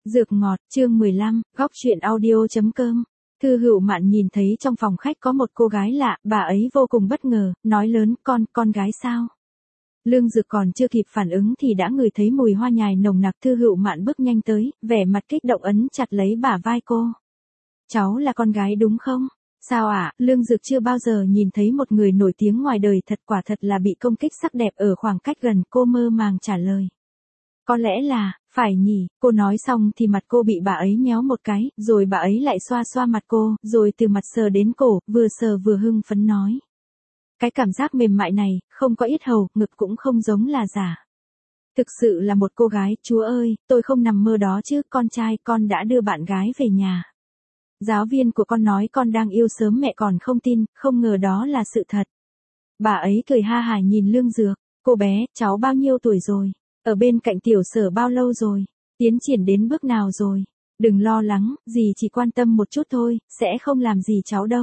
Dược ngọt, chương 15, góc truyện audio.com. Thư Hựu Mạn nhìn thấy trong phòng khách có một cô gái lạ, bà ấy vô cùng bất ngờ, nói lớn, con gái sao? Lương Dược còn chưa kịp phản ứng thì đã ngửi thấy mùi hoa nhài nồng nặc. Thư Hựu Mạn bước nhanh tới, vẻ mặt kích động ấn chặt lấy bả vai cô. Cháu là con gái đúng không? Sao ạ? Lương Dược chưa bao giờ nhìn thấy một người nổi tiếng ngoài đời thật, quả thật là bị công kích sắc đẹp ở khoảng cách gần. Cô mơ màng trả lời. Có lẽ là, phải nhỉ, cô nói xong thì mặt cô bị bà ấy nhéo một cái, rồi bà ấy lại xoa xoa mặt cô, rồi từ mặt sờ đến cổ, vừa sờ vừa hưng phấn nói. Cái cảm giác mềm mại này, không có yết hầu, ngực cũng không giống là giả. Thực sự là một cô gái, Chúa ơi, tôi không nằm mơ đó chứ, con trai, con đã đưa bạn gái về nhà. Giáo viên của con nói con đang yêu sớm mẹ còn không tin, không ngờ đó là sự thật. Bà ấy cười ha hả nhìn Lương Dược, cô bé, cháu bao nhiêu tuổi rồi? Ở bên cạnh tiểu Sở bao lâu rồi? Tiến triển đến bước nào rồi? Đừng lo lắng, dì chỉ quan tâm một chút thôi, sẽ không làm gì cháu đâu.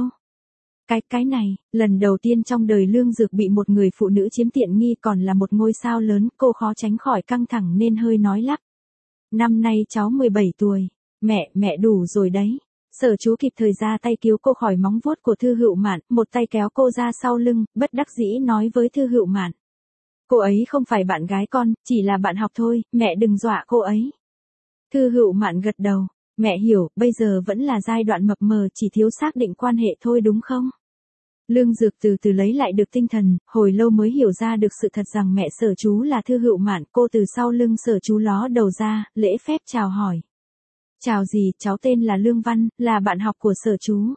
Cái này, lần đầu tiên trong đời Lương Dược bị một người phụ nữ chiếm tiện nghi còn là một ngôi sao lớn, cô khó tránh khỏi căng thẳng nên hơi nói lắp. Năm nay cháu 17 tuổi, mẹ đủ rồi đấy. Sở Chú kịp thời ra tay cứu cô khỏi móng vuốt của Thư Hựu Mạn, một tay kéo cô ra sau lưng, bất đắc dĩ nói với Thư Hựu Mạn. Cô ấy không phải bạn gái con, chỉ là bạn học thôi, mẹ đừng dọa cô ấy. Thư Hựu Mạn gật đầu, mẹ hiểu, bây giờ vẫn là giai đoạn mập mờ, chỉ thiếu xác định quan hệ thôi đúng không? Lương Dược từ từ lấy lại được tinh thần, hồi lâu mới hiểu ra được sự thật rằng mẹ Sở Chú là Thư Hựu Mạn. Cô từ sau lưng Sở Chú ló đầu ra, lễ phép chào hỏi. Chào dì, cháu tên là Lương Văn, là bạn học của Sở Chú.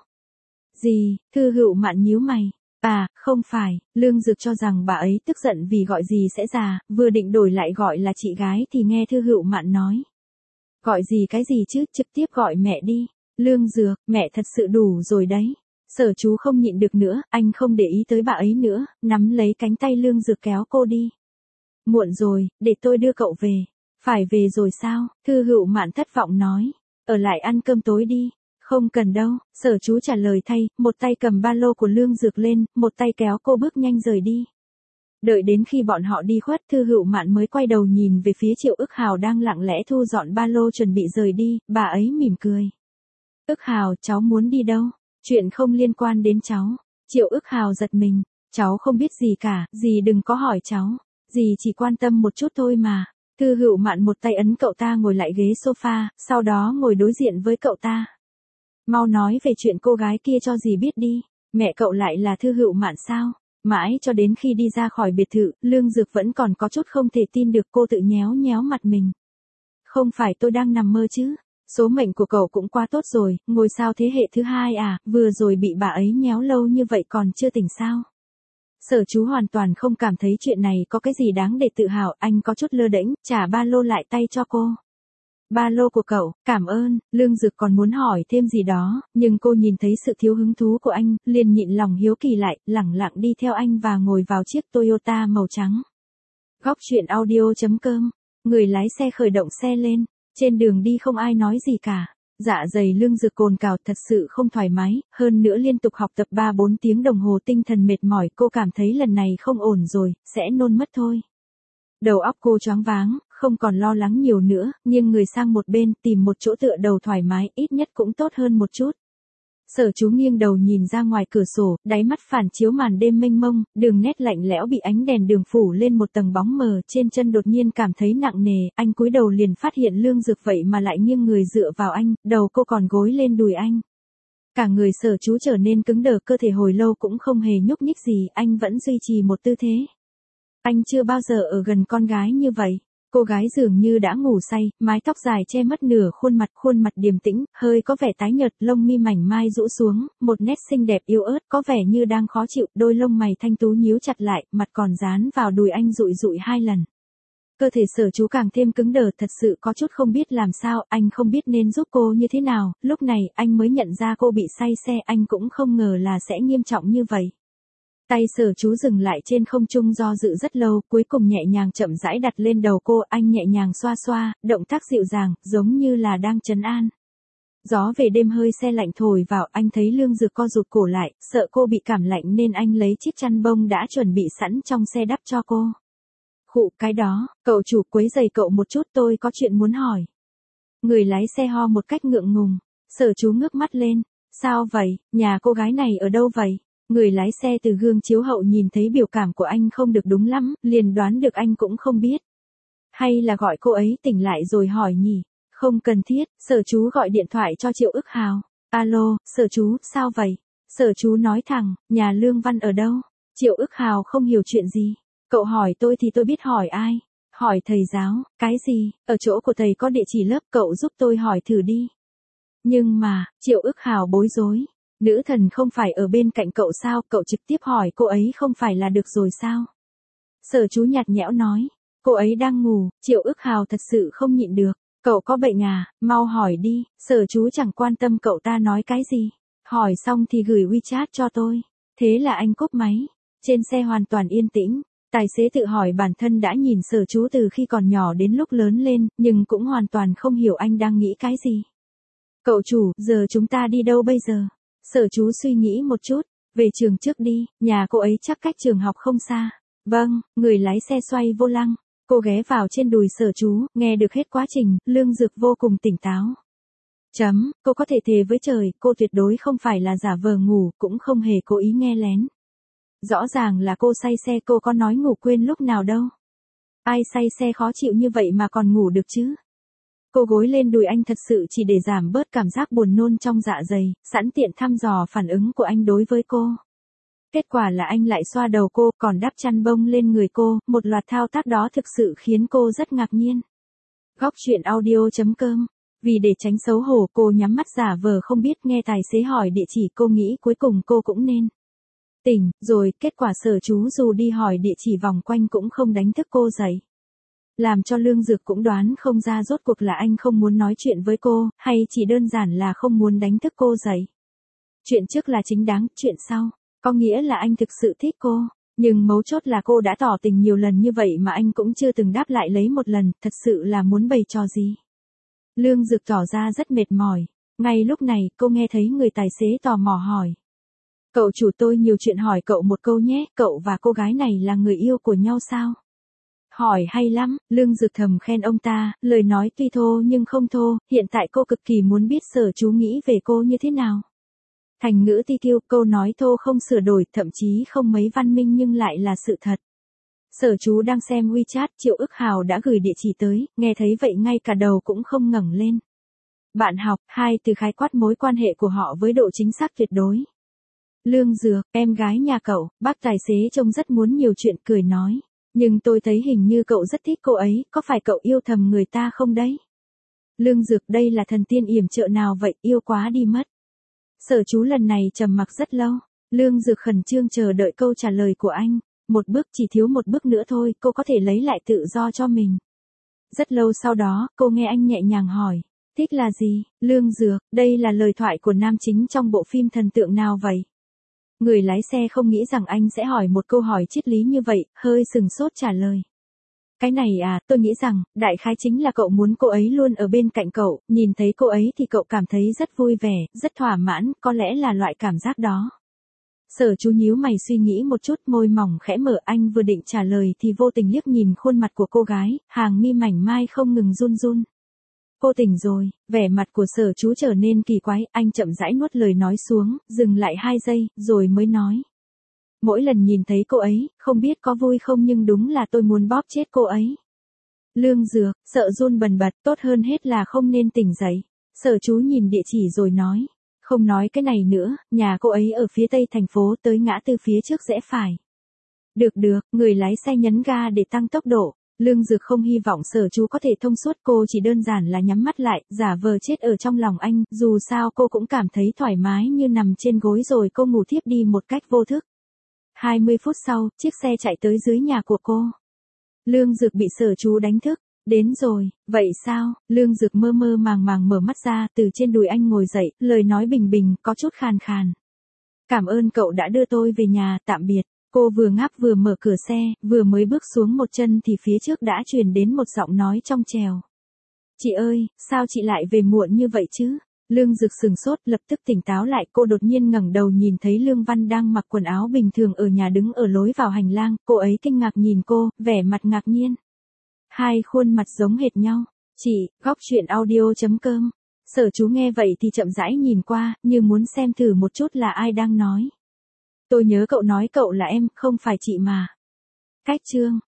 Dì, Thư Hựu Mạn nhíu mày. À, không phải, Lương Dược cho rằng bà ấy tức giận vì gọi dì sẽ già, vừa định đổi lại gọi là chị gái thì nghe Thư Hựu Mạn nói. Gọi dì cái gì chứ, trực tiếp gọi mẹ đi. Lương Dược, mẹ thật sự đủ rồi đấy. Sở Chú không nhịn được nữa, anh không để ý tới bà ấy nữa, nắm lấy cánh tay Lương Dược kéo cô đi. Muộn rồi, để tôi đưa cậu về. Phải về rồi sao? Thư Hựu Mạn thất vọng nói. Ở lại ăn cơm tối đi. Không cần đâu, Sở Chú trả lời thay, một tay cầm ba lô của Lương Dược lên, một tay kéo cô bước nhanh rời đi. Đợi đến khi bọn họ đi khuất, Thư Hựu Mạn mới quay đầu nhìn về phía Triệu Ức Hào đang lặng lẽ thu dọn ba lô chuẩn bị rời đi, bà ấy mỉm cười. Ức Hào, cháu muốn đi đâu? Chuyện không liên quan đến cháu. Triệu Ức Hào giật mình, cháu không biết gì cả, dì đừng có hỏi cháu, dì chỉ quan tâm một chút thôi mà. Thư Hựu Mạn một tay ấn cậu ta ngồi lại ghế sofa, sau đó ngồi đối diện với cậu ta. Mau nói về chuyện cô gái kia cho dì biết đi, mẹ cậu lại là Thư Hựu Mạn sao? Mãi cho đến khi đi ra khỏi biệt thự, Lương Dược vẫn còn có chút không thể tin được, cô tự nhéo nhéo mặt mình. Không phải tôi đang nằm mơ chứ, số mệnh của cậu cũng quá tốt rồi, ngôi sao thế hệ thứ hai à, vừa rồi bị bà ấy nhéo lâu như vậy còn chưa tỉnh sao? Sở Chú hoàn toàn không cảm thấy chuyện này có cái gì đáng để tự hào, anh có chút lơ đễnh, trả ba lô lại tay cho cô. Ba lô của cậu, cảm ơn. Lương Dược còn muốn hỏi thêm gì đó, nhưng cô nhìn thấy sự thiếu hứng thú của anh, liền nhịn lòng hiếu kỳ lại, lẳng lặng đi theo anh và ngồi vào chiếc Toyota màu trắng. Góc truyện audio.com. Người lái xe khởi động xe lên, trên đường đi không ai nói gì cả. Dạ dày Lương Dược cồn cào thật sự không thoải mái, hơn nữa liên tục học tập 3-4 tiếng đồng hồ tinh thần mệt mỏi, cô cảm thấy lần này không ổn rồi, sẽ nôn mất thôi. Đầu óc cô choáng váng, không còn lo lắng nhiều nữa, nghiêng người sang một bên, tìm một chỗ tựa đầu thoải mái, ít nhất cũng tốt hơn một chút. Sở Chú nghiêng đầu nhìn ra ngoài cửa sổ, đáy mắt phản chiếu màn đêm mênh mông, đường nét lạnh lẽo bị ánh đèn đường phủ lên một tầng bóng mờ, trên chân đột nhiên cảm thấy nặng nề, anh cúi đầu liền phát hiện Lương Dược vậy mà lại nghiêng người dựa vào anh, đầu cô còn gối lên đùi anh. Cả người Sở Chú trở nên cứng đờ, cơ thể hồi lâu cũng không hề nhúc nhích gì, anh vẫn duy trì một tư thế. Anh chưa bao giờ ở gần con gái như vậy. Cô gái dường như đã ngủ say, mái tóc dài che mất nửa khuôn mặt điềm tĩnh, hơi có vẻ tái nhợt, lông mi mảnh mai rũ xuống, một nét xinh đẹp yếu ớt, có vẻ như đang khó chịu, đôi lông mày thanh tú nhíu chặt lại, mặt còn dán vào đùi anh dụi dụi 2 lần. Cơ thể Sở Chú càng thêm cứng đờ, thật sự có chút không biết làm sao, anh không biết nên giúp cô như thế nào, lúc này anh mới nhận ra cô bị say xe, anh cũng không ngờ là sẽ nghiêm trọng như vậy. Tay Sở Chú dừng lại trên không trung do dự rất lâu, cuối cùng nhẹ nhàng chậm rãi đặt lên đầu cô, anh nhẹ nhàng xoa xoa, động tác dịu dàng, giống như là đang trấn an. Gió về đêm hơi se lạnh thổi vào, anh thấy Lương Dược co rụt cổ lại, sợ cô bị cảm lạnh nên anh lấy chiếc chăn bông đã chuẩn bị sẵn trong xe đắp cho cô. Khụ, cái đó, cậu chủ quấy rầy cậu một chút, tôi có chuyện muốn hỏi. Người lái xe ho một cách ngượng ngùng. Sở chú ngước mắt lên. Sao vậy, nhà cô gái này ở đâu vậy? Người lái xe từ gương chiếu hậu nhìn thấy biểu cảm của anh không được đúng lắm, liền đoán được anh cũng không biết. Hay là gọi cô ấy tỉnh lại rồi hỏi nhỉ? Không cần thiết, sở chú gọi điện thoại cho Triệu Ức Hào. Alo, sở chú, sao vậy? Sở chú nói thẳng, nhà Lương Văn ở đâu? Triệu Ức Hào không hiểu chuyện gì. Cậu hỏi tôi thì tôi biết hỏi ai? Hỏi thầy giáo, cái gì? Ở chỗ của thầy có địa chỉ lớp, cậu giúp tôi hỏi thử đi. Nhưng mà, Triệu Ức Hào bối rối. Nữ thần không phải ở bên cạnh cậu sao, cậu trực tiếp hỏi cô ấy không phải là được rồi sao? Sở chú nhạt nhẽo nói, cô ấy đang ngủ. Triệu Ức Hào thật sự không nhịn được. Cậu có bệnh à, mau hỏi đi. Sở chú chẳng quan tâm cậu ta nói cái gì. Hỏi xong thì gửi WeChat cho tôi. Thế là anh cúp máy. Trên xe hoàn toàn yên tĩnh. Tài xế tự hỏi bản thân đã nhìn sở chú từ khi còn nhỏ đến lúc lớn lên, nhưng cũng hoàn toàn không hiểu anh đang nghĩ cái gì. Cậu chủ, giờ chúng ta đi đâu bây giờ? Sở chú suy nghĩ một chút. Về trường trước đi, nhà cô ấy chắc cách trường học không xa. Vâng, người lái xe xoay vô lăng. Cô ghé vào trên đùi sở chú, nghe được hết quá trình, Lương Dược vô cùng tỉnh táo. Cô có thể thề với trời, cô tuyệt đối không phải là giả vờ ngủ, cũng không hề cố ý nghe lén. Rõ ràng là cô say xe, cô có nói ngủ quên lúc nào đâu. Ai say xe khó chịu như vậy mà còn ngủ được chứ? Cô gối lên đùi anh thật sự chỉ để giảm bớt cảm giác buồn nôn trong dạ dày, sẵn tiện thăm dò phản ứng của anh đối với cô. Kết quả là anh lại xoa đầu cô, còn đắp chăn bông lên người cô, một loạt thao tác đó thực sự khiến cô rất ngạc nhiên. Góc truyện audio.com. Vì để tránh xấu hổ, cô nhắm mắt giả vờ không biết, nghe tài xế hỏi địa chỉ, cô nghĩ cuối cùng cô cũng nên tỉnh rồi. Kết quả sở chú dù đi hỏi địa chỉ vòng quanh cũng không đánh thức cô dậy. Làm cho Lương Dược cũng đoán không ra rốt cuộc là anh không muốn nói chuyện với cô, hay chỉ đơn giản là không muốn đánh thức cô dậy. Chuyện trước là chính đáng, chuyện sau có nghĩa là anh thực sự thích cô. Nhưng mấu chốt là cô đã tỏ tình nhiều lần như vậy mà anh cũng chưa từng đáp lại lấy một lần, thật sự là muốn bày trò gì. Lương Dược tỏ ra rất mệt mỏi. Ngay lúc này, cô nghe thấy người tài xế tò mò hỏi. Cậu chủ, tôi nhiều chuyện hỏi cậu một câu nhé, cậu và cô gái này là người yêu của nhau sao? Hỏi hay lắm, Lương Dược thầm khen ông ta, lời nói tuy thô nhưng không thô, hiện tại cô cực kỳ muốn biết sở chú nghĩ về cô như thế nào. Thành ngữ ti kiêu, câu nói thô không sửa đổi, thậm chí không mấy văn minh nhưng lại là sự thật. Sở chú đang xem WeChat, Triệu Ức Hào đã gửi địa chỉ tới, nghe thấy vậy ngay cả đầu cũng không ngẩng lên. Bạn học, hai từ khái quát mối quan hệ của họ với độ chính xác tuyệt đối. Lương Dược, em gái nhà cậu, bác tài xế trông rất muốn nhiều chuyện, cười nói. Nhưng tôi thấy hình như cậu rất thích cô ấy, có phải cậu yêu thầm người ta không đấy? Lương Dược, đây là thần tiên yểm trợ nào vậy, yêu quá đi mất. Sở chú lần này trầm mặc rất lâu. Lương Dược khẩn trương chờ đợi câu trả lời của anh. Một bước, chỉ thiếu một bước nữa thôi, cô có thể lấy lại tự do cho mình. Rất lâu sau đó, cô nghe anh nhẹ nhàng hỏi. Thích là gì? Lương Dược, đây là lời thoại của nam chính trong bộ phim thần tượng nào vậy? Người lái xe không nghĩ rằng anh sẽ hỏi một câu hỏi triết lý như vậy, hơi sừng sốt trả lời. Cái này à, tôi nghĩ rằng, đại khái chính là cậu muốn cô ấy luôn ở bên cạnh cậu, nhìn thấy cô ấy thì cậu cảm thấy rất vui vẻ, rất thỏa mãn, có lẽ là loại cảm giác đó. Sở chú nhíu mày suy nghĩ một chút, môi mỏng khẽ mở, anh vừa định trả lời thì vô tình liếc nhìn khuôn mặt của cô gái, hàng mi mảnh mai không ngừng run run. Cô tỉnh rồi, vẻ mặt của sở chú trở nên kỳ quái, anh chậm rãi nuốt lời nói xuống, dừng lại 2 giây, rồi mới nói. Mỗi lần nhìn thấy cô ấy, không biết có vui không nhưng đúng là tôi muốn bóp chết cô ấy. Lương Dược, sợ run bần bật, tốt hơn hết là không nên tỉnh dậy. Sở chú nhìn địa chỉ rồi nói. Không nói cái này nữa, nhà cô ấy ở phía tây thành phố, tới ngã tư phía trước rẽ phải. Được, người lái xe nhấn ga để tăng tốc độ. Lương Dược không hy vọng sở chú có thể thông suốt, cô chỉ đơn giản là nhắm mắt lại, giả vờ chết ở trong lòng anh, dù sao cô cũng cảm thấy thoải mái như nằm trên gối rồi cô ngủ thiếp đi một cách vô thức. 20 phút sau, chiếc xe chạy tới dưới nhà của cô. Lương Dược bị sở chú đánh thức. Đến rồi, vậy sao? Lương Dược mơ mơ màng màng mở mắt ra, từ trên đùi anh ngồi dậy, lời nói bình bình, có chút khàn khàn. Cảm ơn cậu đã đưa tôi về nhà, tạm biệt. Cô vừa ngáp vừa mở cửa xe, vừa mới bước xuống một chân thì phía trước đã truyền đến một giọng nói trong trèo. Chị ơi, sao chị lại về muộn như vậy chứ? Lương Dược sừng sốt, lập tức tỉnh táo lại, cô đột nhiên ngẩng đầu nhìn thấy Lương Văn đang mặc quần áo bình thường ở nhà đứng ở lối vào hành lang, cô ấy kinh ngạc nhìn cô, vẻ mặt ngạc nhiên. Hai khuôn mặt giống hệt nhau. Chị, góc chuyện audio.com. Sở chú nghe vậy thì chậm rãi nhìn qua, như muốn xem thử một chút là ai đang nói. Tôi nhớ cậu nói cậu là em, không phải chị mà. Cách chương.